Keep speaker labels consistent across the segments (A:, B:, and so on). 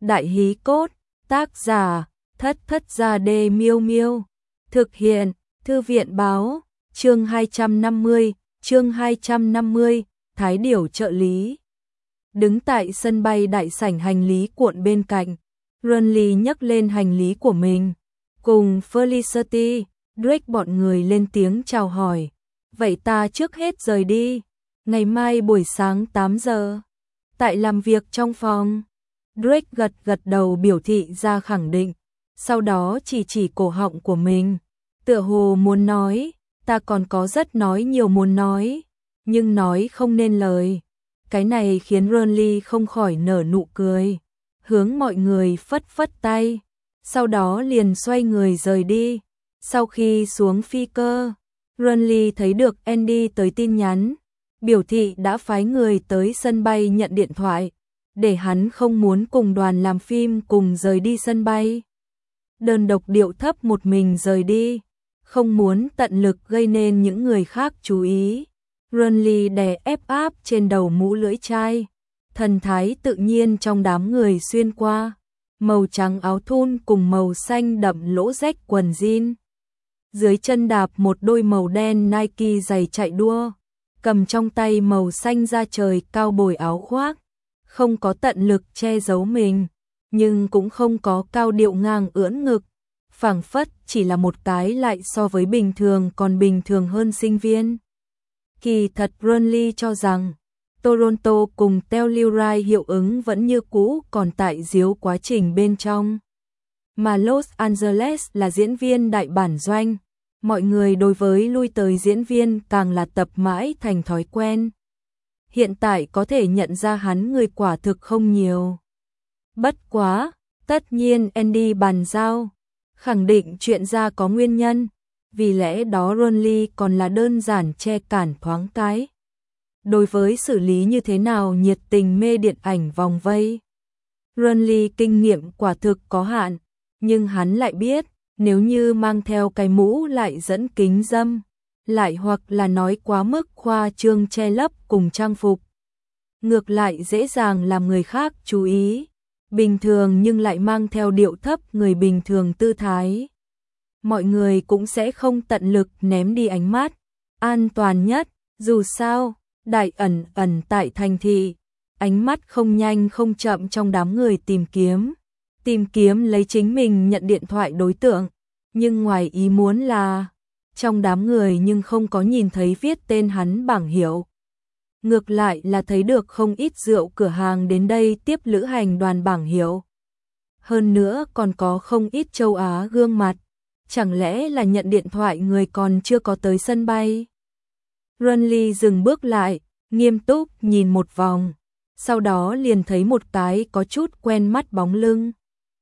A: Đại hí cốt, tác giả, Thất Thất Gia Đê Miêu Miêu. Thực hiện, Thư viện báo, chương 250, Thái Điểu trợ lý. Đứng tại sân bay đại sảnh hành lý cuộn bên cạnh, Runley nhấc lên hành lý của mình, cùng Felicity, Drake bọn người lên tiếng chào hỏi. Vậy ta trước hết rời đi, ngày mai buổi sáng 8 giờ. Tại làm việc trong phòng, Drake gật đầu biểu thị ra khẳng định, sau đó chỉ cổ họng của mình, tựa hồ muốn nói, ta còn có rất nhiều muốn nói, nhưng nói không nên lời. Cái này khiến Runley không khỏi nở nụ cười, hướng mọi người phất tay, sau đó liền xoay người rời đi. Sau khi xuống phi cơ, Runley thấy được Andy tới tin nhắn, biểu thị đã phái người tới sân bay nhận điện thoại, để hắn không muốn cùng đoàn làm phim cùng rời đi sân bay. Đơn độc điệu thấp một mình rời đi, không muốn tận lực gây nên những người khác chú ý. Runley đè ép áp trên đầu mũ lưỡi chai, thần thái tự nhiên trong đám người xuyên qua, màu trắng áo thun cùng màu xanh đậm lỗ rách quần jean. Dưới chân đạp một đôi màu đen Nike giày chạy đua, cầm trong tay màu xanh da trời cao bồi áo khoác, không có tận lực che giấu mình, nhưng cũng không có cao điệu ngang ưỡn ngực, phảng phất chỉ là một cái lại so với bình thường còn bình thường hơn sinh viên. Kỳ thật Runley cho rằng Toronto cùng Telluride hiệu ứng vẫn như cũ còn tại díu quá trình bên trong, mà Los Angeles là diễn viên đại bản doanh, mọi người đối với lui tới diễn viên càng là tập mãi thành thói quen. Hiện tại có thể nhận ra hắn người quả thực không nhiều. Bất quá, tất nhiên Andy bàn giao, khẳng định chuyện ra có nguyên nhân, vì lẽ đó Runley còn là đơn giản che cản thoáng cái. Đối với xử lý như thế nào nhiệt tình mê điện ảnh vòng vây, Runley kinh nghiệm quả thực có hạn, nhưng hắn lại biết, nếu như mang theo cái mũ lại dẫn kính dâm, lại hoặc là nói quá mức khoa trương che lấp cùng trang phục, ngược lại dễ dàng làm người khác chú ý, bình thường nhưng lại mang theo điệu thấp người bình thường tư thái. Mọi người cũng sẽ không tận lực ném đi ánh mắt, an toàn nhất, dù sao, đại ẩn tại thành thị, ánh mắt không nhanh không chậm trong đám người tìm kiếm lấy chính mình nhận điện thoại đối tượng, nhưng ngoài ý muốn là, trong đám người nhưng không có nhìn thấy viết tên hắn bảng hiệu. Ngược lại là thấy được không ít rượu cửa hàng đến đây tiếp lữ hành đoàn bảng hiệu. Hơn nữa còn có không ít châu Á gương mặt, chẳng lẽ là nhận điện thoại người còn chưa có tới sân bay. Runley dừng bước lại, nghiêm túc nhìn một vòng, sau đó liền thấy một cái có chút quen mắt bóng lưng.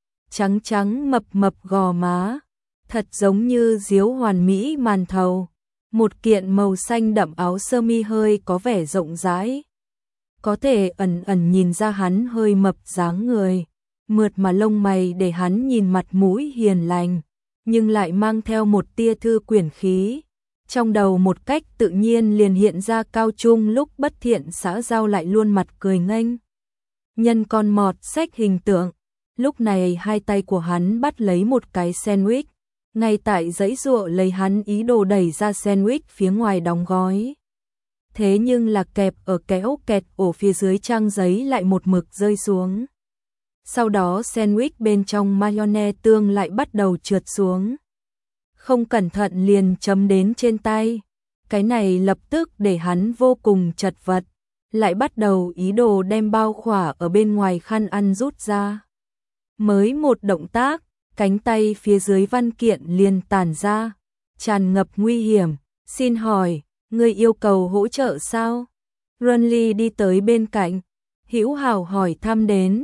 A: Trắng mập gò má, thật giống như diếu hoàn mỹ màn thầu. Một kiện màu xanh đậm áo sơ mi hơi có vẻ rộng rãi. Có thể ẩn nhìn ra hắn hơi mập dáng người, mượt mà lông mày để hắn nhìn mặt mũi hiền lành, nhưng lại mang theo một tia thư quyển khí. Trong đầu một cách tự nhiên liền hiện ra Cao Trung lúc bất thiện xã giao lại luôn mặt cười nghênh. Nhân con mọt xách hình tượng, lúc này hai tay của hắn bắt lấy một cái sandwich, ngay tại giãy giụa lấy hắn ý đồ đẩy ra sandwich phía ngoài đóng gói. Thế nhưng là kẹp ở kéo kẹt ổ phía dưới trang giấy lại một mực rơi xuống. Sau đó sandwich bên trong mayonnaise tương lại bắt đầu trượt xuống. Không cẩn thận liền chấm đến trên tay. Cái này lập tức để hắn vô cùng chật vật, lại bắt đầu ý đồ đem bao khỏa ở bên ngoài khăn ăn rút ra. Mới một động tác, cánh tay phía dưới văn kiện liền tản ra, tràn ngập nguy hiểm. Xin hỏi, ngươi yêu cầu hỗ trợ sao? Runley đi tới bên cạnh, hữu hảo hỏi thăm đến.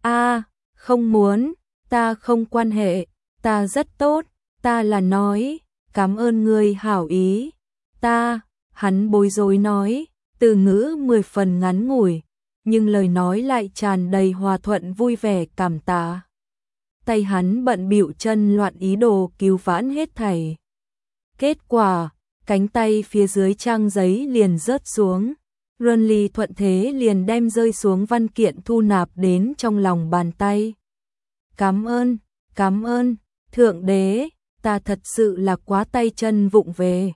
A: Không muốn, ta không quan hệ, ta rất tốt, ta là nói, cảm ơn ngươi hảo ý. Hắn bối rối nói, từ ngữ 10 phần ngắn ngủi, nhưng lời nói lại tràn đầy hòa thuận vui vẻ cảm tạ. Tay hắn bận bịu chân loạn ý đồ cứu vãn hết thảy. Kết quả, cánh tay phía dưới trang giấy liền rớt xuống. Runley thuận thế liền đem rơi xuống văn kiện thu nạp đến trong lòng bàn tay. cảm ơn, thượng đế, ta thật sự là quá tay chân vụng về.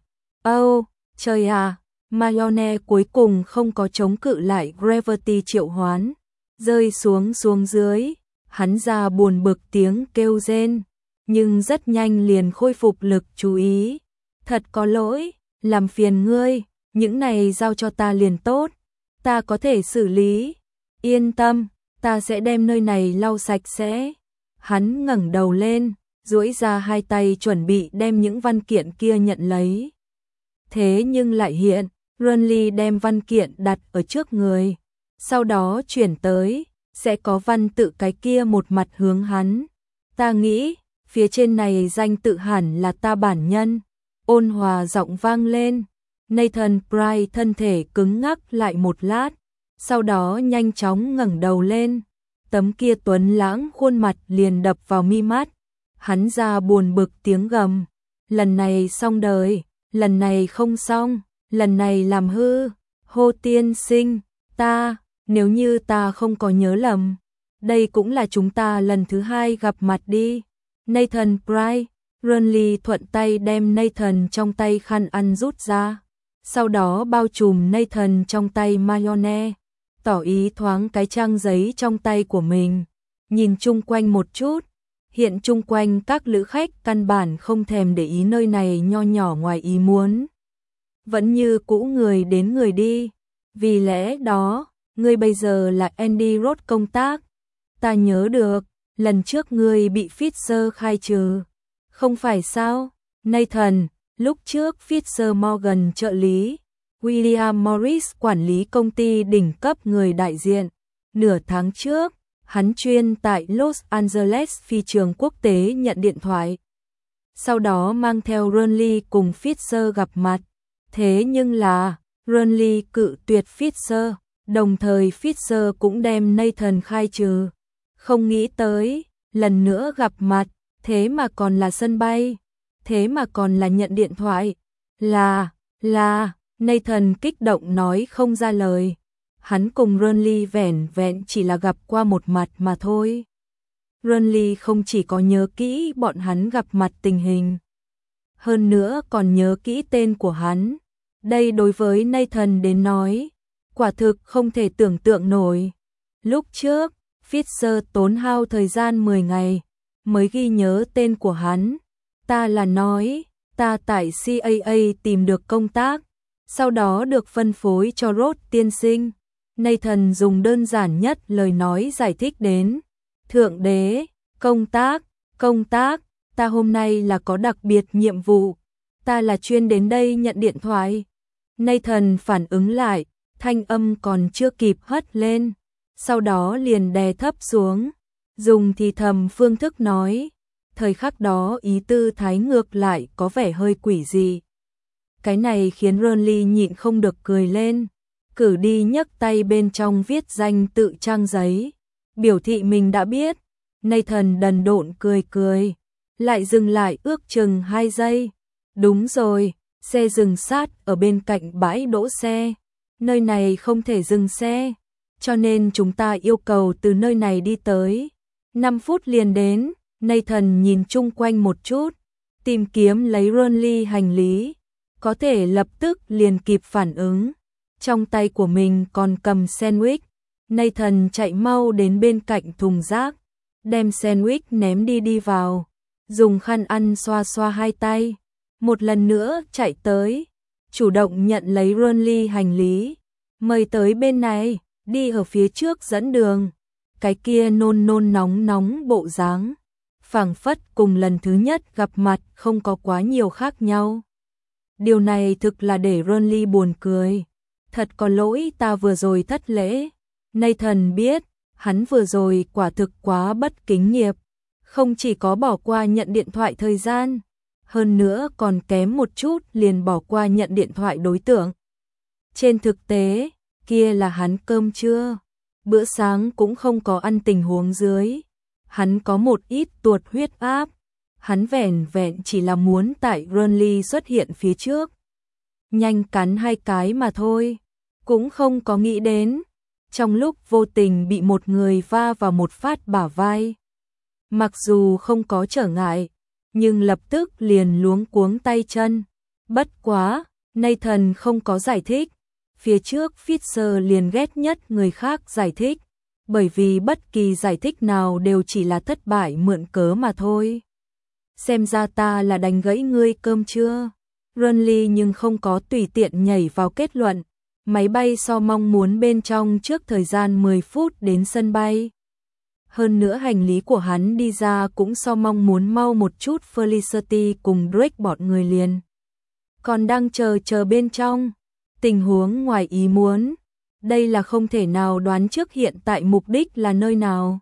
A: Trời à, Mayonnaise cuối cùng không có chống cự lại Gravity triệu hoán, rơi xuống dưới, hắn ra buồn bực tiếng kêu rên, nhưng rất nhanh liền khôi phục lực chú ý. Thật có lỗi, làm phiền ngươi, những này giao cho ta liền tốt, ta có thể xử lý, yên tâm, ta sẽ đem nơi này lau sạch sẽ. Hắn ngẩng đầu lên, duỗi ra hai tay chuẩn bị đem những văn kiện kia nhận lấy. Thế nhưng lại hiện, Renly đem văn kiện đặt ở trước người, sau đó chuyển tới, sẽ có văn tự cái kia một mặt hướng hắn. Ta nghĩ, phía trên này danh tự hẳn là ta bản nhân. Ôn hòa giọng vang lên, Nathan Pryce thân thể cứng ngắc lại một lát, sau đó nhanh chóng ngẩng đầu lên, tấm kia tuấn lãng khuôn mặt liền đập vào mi mắt, hắn ra buồn bực tiếng gầm, lần này xong đời, lần này không xong, lần này làm hư, Hồ tiên sinh, nếu như ta không có nhớ lầm, đây cũng là chúng ta lần thứ hai gặp mặt đi. Nathan Pryce, Renly thuận tay đem Nathan trong tay khăn ăn rút ra, sau đó bao trùm Nathan trong tay Mayonnaise, tỏ ý thoáng cái trang giấy trong tay của mình, nhìn chung quanh một chút, hiện chung quanh các lữ khách căn bản không thèm để ý nơi này nho nhỏ ngoài ý muốn. Vẫn như cũ người đến người đi, vì lẽ đó, ngươi bây giờ là Andy Roth công tác. Ta nhớ được, lần trước ngươi bị Fisher khai trừ, không phải sao? Nathan, lúc trước Fisher Morgan trợ lý, William Morris quản lý công ty đỉnh cấp người đại diện. Nửa tháng trước, hắn chuyên tại Los Angeles phi trường quốc tế nhận điện thoại. Sau đó mang theo Renly cùng Fisher gặp mặt. Thế nhưng là, Renly cự tuyệt Fisher, đồng thời Fisher cũng đem Nathan khai trừ. Không nghĩ tới, lần nữa gặp mặt, thế mà còn là sân bay, thế mà còn là nhận điện thoại. Nathan kích động nói không ra lời. Hắn cùng Renly vẻn vẹn chỉ là gặp qua một mặt mà thôi. Renly không chỉ có nhớ kỹ bọn hắn gặp mặt tình hình, hơn nữa còn nhớ kỹ tên của hắn. Đây đối với Nathan đến nói, quả thực không thể tưởng tượng nổi. Lúc trước, Fisher tốn hao thời gian 10 ngày mới ghi nhớ tên của hắn. Ta là nói, ta tại CAA tìm được công tác, sau đó được phân phối cho Roth tiên sinh. Nathan dùng đơn giản nhất lời nói giải thích đến. Thượng đế, công tác, ta hôm nay là có đặc biệt nhiệm vụ, ta là chuyên đến đây nhận điện thoại. Nathan phản ứng lại, thanh âm còn chưa kịp hất lên, sau đó liền đè thấp xuống, dùng thì thầm phương thức nói. Thời khắc đó ý tư thái ngược lại có vẻ hơi quỷ dị. Cái này khiến Renly nhịn không được cười lên, cử đi nhấc tay bên trong viết danh tự trang giấy, biểu thị mình đã biết. Nathan đần độn cười, lại dừng lại ước chừng 2 giây. Đúng rồi, xe dừng sát ở bên cạnh bãi đỗ xe, nơi này không thể dừng xe, cho nên chúng ta yêu cầu từ nơi này đi tới 5 phút liền đến. Nathan nhìn chung quanh một chút, tìm kiếm lấy Renly hành lý, có thể lập tức liền kịp phản ứng. Trong tay của mình còn cầm sandwich. Nathan chạy mau đến bên cạnh thùng rác, đem sandwich ném đi vào, dùng khăn ăn xoa xoa hai tay, một lần nữa chạy tới, chủ động nhận lấy Renly hành lý, mời tới bên này, đi ở phía trước dẫn đường. Cái kia nôn nóng bộ dáng, phảng phất cùng lần thứ nhất gặp mặt không có quá nhiều khác nhau. Điều này thực là để Renly buồn cười. Thật có lỗi ta vừa rồi thất lễ. Nathan biết, hắn vừa rồi quả thực quá bất kính nghiệp, không chỉ có bỏ qua nhận điện thoại thời gian, hơn nữa còn kém một chút liền bỏ qua nhận điện thoại đối tượng. Trên thực tế, kia là hắn cơm trưa, bữa sáng cũng không có ăn tình huống dưới. Hắn có một ít tuột huyết áp, hắn vẻn vẹn chỉ là muốn tại Renly xuất hiện phía trước, nhanh cắn 2 cái mà thôi, cũng không có nghĩ đến, trong lúc vô tình bị một người va vào một phát bả vai. Mặc dù không có trở ngại, nhưng lập tức liền luống cuống tay chân. Bất quá, Nathan không có giải thích. Phía trước Fisher liền ghét nhất người khác giải thích, bởi vì bất kỳ giải thích nào đều chỉ là thất bại mượn cớ mà thôi. Xem ra ta là đánh gãy ngươi cơm chưa? Renly nhưng không có tùy tiện nhảy vào kết luận. Máy bay so mong muốn bên trong trước thời gian 10 phút đến sân bay. Hơn nữa hành lý của hắn đi ra cũng so mong muốn mau một chút. Felicity cùng Drake bọn người liền còn đang chờ bên trong. Tình huống ngoài ý muốn. Đây là không thể nào đoán trước hiện tại mục đích là nơi nào.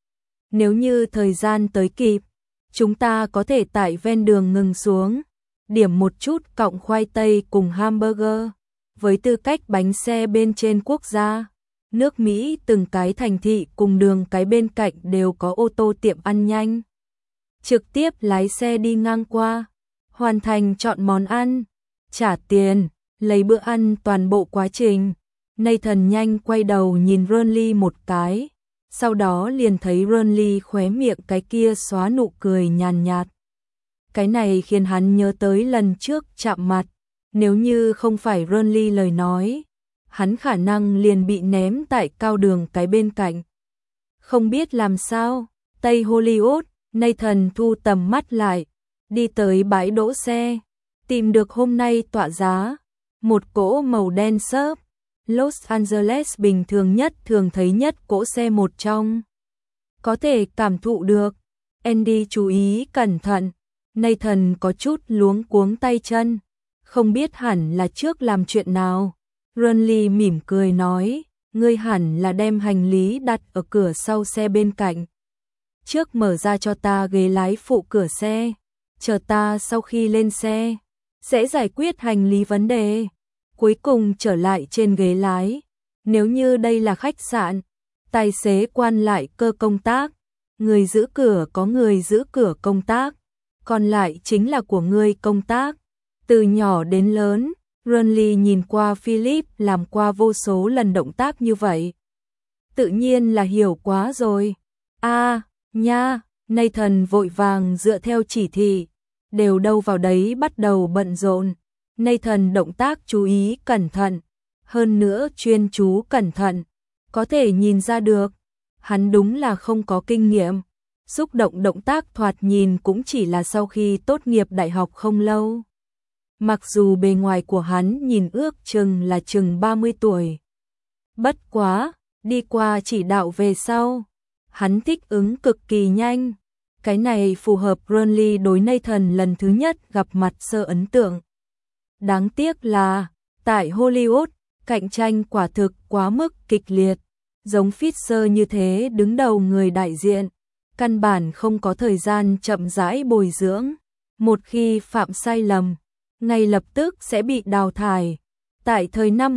A: Nếu như thời gian tới kịp, chúng ta có thể tại ven đường ngừng xuống, điểm một chút cọng khoai tây cùng hamburger. Với tư cách bánh xe bên trên quốc gia, nước Mỹ từng cái thành thị cùng đường cái bên cạnh đều có ô tô tiệm ăn nhanh. Trực tiếp lái xe đi ngang qua, hoàn thành chọn món ăn, trả tiền, lấy bữa ăn toàn bộ quá trình. Nathan nhanh quay đầu nhìn Renly một cái, sau đó liền thấy Renly khóe miệng cái kia xóa nụ cười nhàn nhạt. Cái này khiến hắn nhớ tới lần trước chạm mặt, nếu như không phải Renly lời nói, hắn khả năng liền bị ném tại cao đường cái bên cạnh. Không biết làm sao, Tây Hollywood, Nathan thu tầm mắt lại, đi tới bãi đỗ xe, tìm được hôm nay tọa giá, một cỗ màu đen xốp, Los Angeles bình thường nhất thường thấy nhất cỗ xe một trong. Có thể cảm thụ được, Andy chú ý cẩn thận, Nathan có chút luống cuống tay chân, không biết hẳn là trước làm chuyện nào. Renly mỉm cười nói, ngươi hẳn là đem hành lý đặt ở cửa sau xe bên cạnh. Trước mở ra cho ta ghế lái phụ cửa xe, chờ ta sau khi lên xe, sẽ giải quyết hành lý vấn đề. Cuối cùng trở lại trên ghế lái, nếu như đây là khách sạn, tài xế quan lại cơ công tác, người giữ cửa có người giữ cửa công tác, còn lại chính là của ngươi công tác. Từ nhỏ đến lớn, Renly nhìn qua Philip làm qua vô số lần động tác như vậy. Tự nhiên là hiểu quá rồi. Nha, Nathan vội vàng dựa theo chỉ thị, đều đâu vào đấy bắt đầu bận rộn. Nathan động tác chú ý cẩn thận, hơn nữa chuyên chú cẩn thận, có thể nhìn ra được, hắn đúng là không có kinh nghiệm. Xúc động động tác thoạt nhìn cũng chỉ là sau khi tốt nghiệp đại học không lâu. Mặc dù bề ngoài của hắn nhìn ước chừng là chừng 30 tuổi. Bất quá, đi qua chỉ đạo về sau, hắn thích ứng cực kỳ nhanh. Cái này phù hợp Renly đối Nathan lần thứ nhất gặp mặt sơ ấn tượng. Đáng tiếc là, tại Hollywood, cạnh tranh quả thực quá mức kịch liệt. Giống Fisher như thế đứng đầu người đại diện, căn bản không có thời gian chậm rãi bồi dưỡng. Một khi phạm sai lầm, ngay lập tức sẽ bị đào thải. Tại thời năm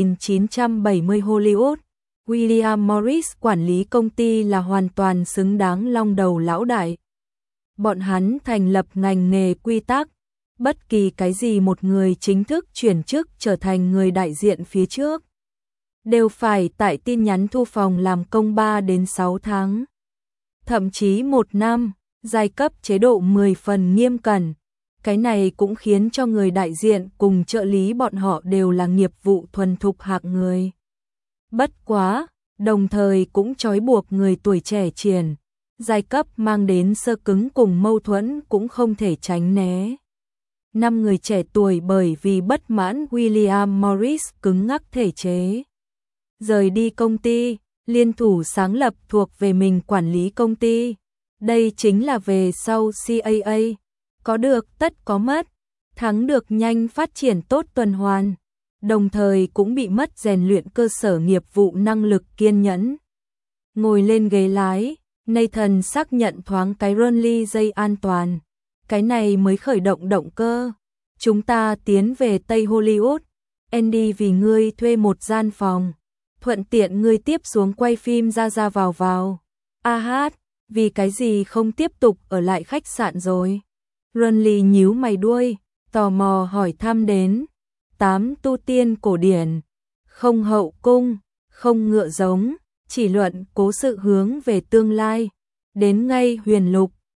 A: 1970 Hollywood, William Morris quản lý công ty là hoàn toàn xứng đáng long đầu lão đại. Bọn hắn thành lập ngành nghề quy tắc, bất kỳ cái gì một người chính thức chuyển chức trở thành người đại diện phía trước, đều phải tại tin nhắn thu phòng làm công 3 đến 6 tháng. Thậm chí 1 năm, giai cấp chế độ 10 phần nghiêm cẩn. Cái này cũng khiến cho người đại diện cùng trợ lý bọn họ đều là nghiệp vụ thuần thục hạng người. Bất quá, đồng thời cũng trói buộc người tuổi trẻ triển. Giai cấp mang đến sơ cứng cùng mâu thuẫn cũng không thể tránh né. 5 người trẻ tuổi bởi vì bất mãn William Morris cứng ngắc thể chế, rời đi công ty, liên thủ sáng lập thuộc về mình quản lý công ty. Đây chính là về sau CAA, có được tất có mất, thắng được nhanh phát triển tốt tuần hoàn, đồng thời cũng bị mất rèn luyện cơ sở nghiệp vụ năng lực kiên nhẫn. Ngồi lên ghế lái, Nathan xác nhận thoáng cái Renly dây an toàn. Cái này mới khởi động động cơ. Chúng ta tiến về Tây Hollywood. Andy vì ngươi thuê một gian phòng, thuận tiện ngươi tiếp xuống quay phim ra ra vào vào. Vì cái gì không tiếp tục ở lại khách sạn rồi? Renly nhíu mày đuôi, tò mò hỏi thăm đến. 8 tu tiên cổ điển, không hậu cung, không ngựa giống, chỉ luận cố sự hướng về tương lai. đến ngay Huyền Lục,